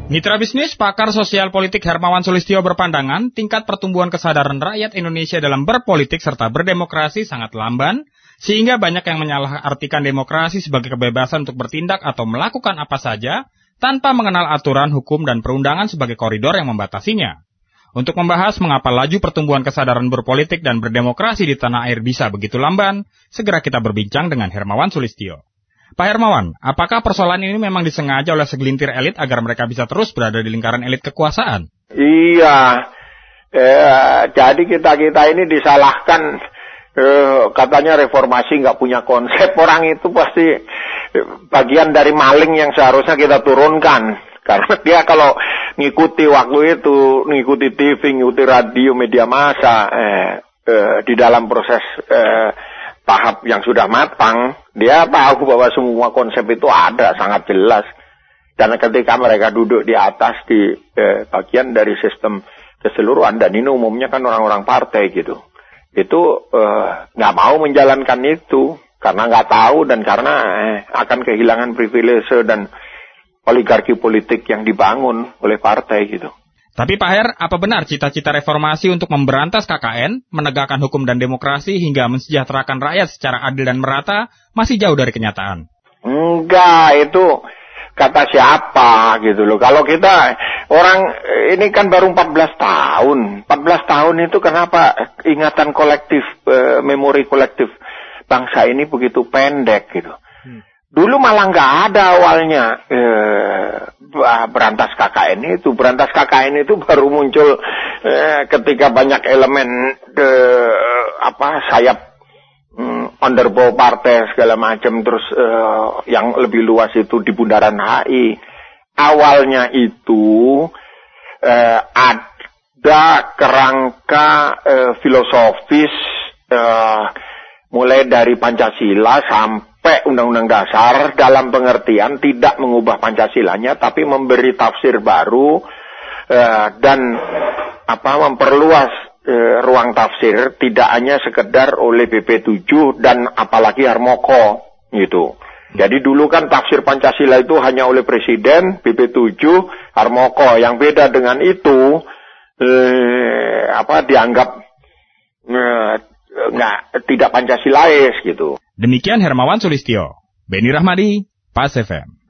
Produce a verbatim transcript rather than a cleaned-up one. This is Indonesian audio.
Mitra bisnis, pakar sosial politik Hermawan Sulistyo berpandangan tingkat pertumbuhan kesadaran rakyat Indonesia dalam berpolitik serta berdemokrasi sangat lamban, sehingga banyak yang menyalahartikan demokrasi sebagai kebebasan untuk bertindak atau melakukan apa saja tanpa mengenal aturan hukum dan perundangan sebagai koridor yang membatasinya. Untuk membahas mengapa laju pertumbuhan kesadaran berpolitik dan berdemokrasi di tanah air bisa begitu lamban, segera kita berbincang dengan Hermawan Sulistyo. Pak Hermawan, apakah persoalan ini memang disengaja oleh segelintir elit agar mereka bisa terus berada di lingkaran elit kekuasaan? Iya, eh, jadi kita-kita ini disalahkan, eh, katanya reformasi nggak punya konsep. Orang itu pasti bagian dari maling yang seharusnya kita turunkan. Karena dia kalau ngikuti waktu itu, ngikuti T V, ngikuti radio, media massa, eh, eh, di dalam proses eh, tahap yang sudah matang, dia tahu bahwa semua konsep itu ada, sangat jelas. Dan ketika mereka duduk di atas, di eh, bagian dari sistem keseluruhan, dan ini umumnya kan orang-orang partai gitu, itu nggak eh, mau menjalankan itu, karena nggak tahu dan karena eh, akan kehilangan privilege dan oligarki politik yang dibangun oleh partai gitu. Tapi Pak Her, apa benar cita-cita reformasi untuk memberantas K K N, menegakkan hukum dan demokrasi hingga mensejahterakan rakyat secara adil dan merata masih jauh dari kenyataan? Enggak, itu kata siapa gitu loh. Kalau kita, orang ini kan baru empat belas tahun. empat belas tahun itu kenapa ingatan kolektif, e, memori kolektif bangsa ini begitu pendek gitu. Hmm. Dulu malah nggak ada awalnya eh, berantas K K N itu. Berantas K K N itu baru muncul eh, ketika banyak elemen eh, apa sayap hmm, underbow partai segala macam. Terus eh, yang lebih luas itu di Bundaran H I. Awalnya itu eh, ada kerangka eh, filosofis eh, mulai dari Pancasila sampai Undang-Undang Dasar dalam pengertian tidak mengubah Pancasilanya tapi memberi tafsir baru eh, dan apa memperluas eh, ruang tafsir tidak hanya sekedar oleh B P tujuh dan apalagi Harmoko gitu. Jadi dulu kan tafsir Pancasila itu hanya oleh Presiden, B P tujuh, Harmoko. Yang beda dengan itu eh, apa dianggap eh, nggak tidak Pancasilais gitu. Demikian Hermawan Sulistyo, Beni Rahmadi, Pas F M.